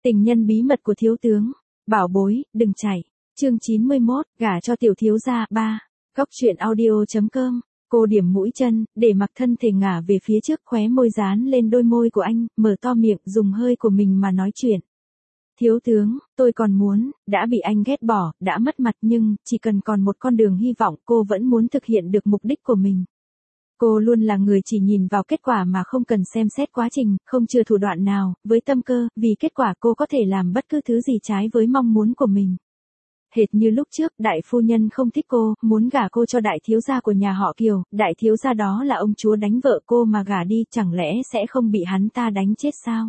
Tình nhân bí mật của thiếu tướng. Bảo bối, đừng chạy. Chương 91, gả cho tiểu thiếu gia 3. Góc truyện audio.com. Cô điểm mũi chân, để mặc thân thể ngả về phía trước, khóe môi dán lên đôi môi của anh, mở to miệng, dùng hơi của mình mà nói chuyện. Thiếu tướng, tôi còn muốn, đã bị anh ghét bỏ, đã mất mặt nhưng, chỉ cần còn một con đường hy vọng, cô vẫn muốn thực hiện được mục đích của mình. Cô luôn là người chỉ nhìn vào kết quả mà không cần xem xét quá trình, không chừa thủ đoạn nào, với tâm cơ, vì kết quả cô có thể làm bất cứ thứ gì trái với mong muốn của mình. Hệt như lúc trước, đại phu nhân không thích cô, muốn gả cô cho đại thiếu gia của nhà họ Kiều, đại thiếu gia đó là ông chúa đánh vợ cô mà gả đi, chẳng lẽ sẽ không bị hắn ta đánh chết sao?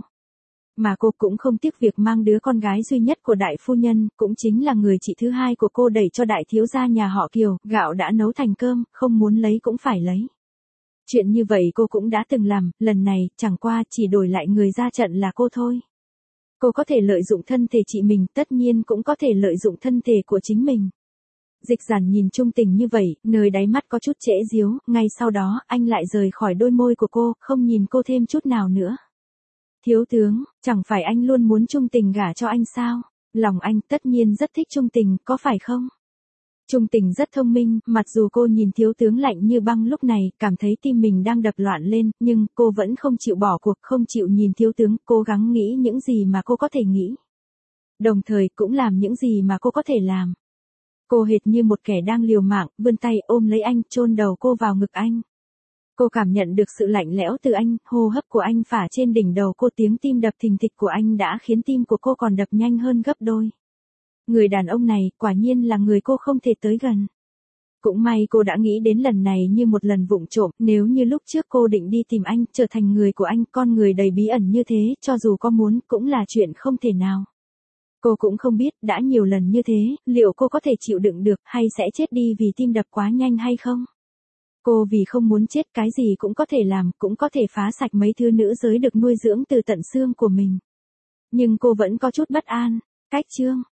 Mà cô cũng không tiếc việc mang đứa con gái duy nhất của đại phu nhân, cũng chính là người chị thứ hai của cô đẩy cho đại thiếu gia nhà họ Kiều, gạo đã nấu thành cơm, không muốn lấy cũng phải lấy. Chuyện như vậy cô cũng đã từng làm, lần này, chẳng qua chỉ đổi lại người ra trận là cô thôi. Cô có thể lợi dụng thân thể chị mình, tất nhiên cũng có thể lợi dụng thân thể của chính mình. Dịch Giản nhìn Trung Tình như vậy, nơi đáy mắt có chút trễ díu, ngay sau đó, anh lại rời khỏi đôi môi của cô, không nhìn cô thêm chút nào nữa. Thiếu tướng, chẳng phải anh luôn muốn Trung Tình gả cho anh sao? Lòng anh tất nhiên rất thích Trung Tình, có phải không? Trung Tình rất thông minh, mặc dù cô nhìn thiếu tướng lạnh như băng lúc này, cảm thấy tim mình đang đập loạn lên, nhưng cô vẫn không chịu bỏ cuộc, không chịu nhìn thiếu tướng, cố gắng nghĩ những gì mà cô có thể nghĩ. Đồng thời cũng làm những gì mà cô có thể làm. Cô hệt như một kẻ đang liều mạng, vươn tay ôm lấy anh, chôn đầu cô vào ngực anh. Cô cảm nhận được sự lạnh lẽo từ anh, hô hấp của anh phả trên đỉnh đầu cô, tiếng tim đập thình thịch của anh đã khiến tim của cô còn đập nhanh hơn gấp đôi. Người đàn ông này, quả nhiên là người cô không thể tới gần. Cũng may cô đã nghĩ đến lần này như một lần vụng trộm, nếu như lúc trước cô định đi tìm anh, trở thành người của anh, con người đầy bí ẩn như thế, cho dù có muốn, cũng là chuyện không thể nào. Cô cũng không biết, đã nhiều lần như thế, liệu cô có thể chịu đựng được, hay sẽ chết đi vì tim đập quá nhanh hay không? Cô vì không muốn chết, cái gì cũng có thể làm, cũng có thể phá sạch mấy thứ nữ giới được nuôi dưỡng từ tận xương của mình. Nhưng cô vẫn có chút bất an. Cách chương.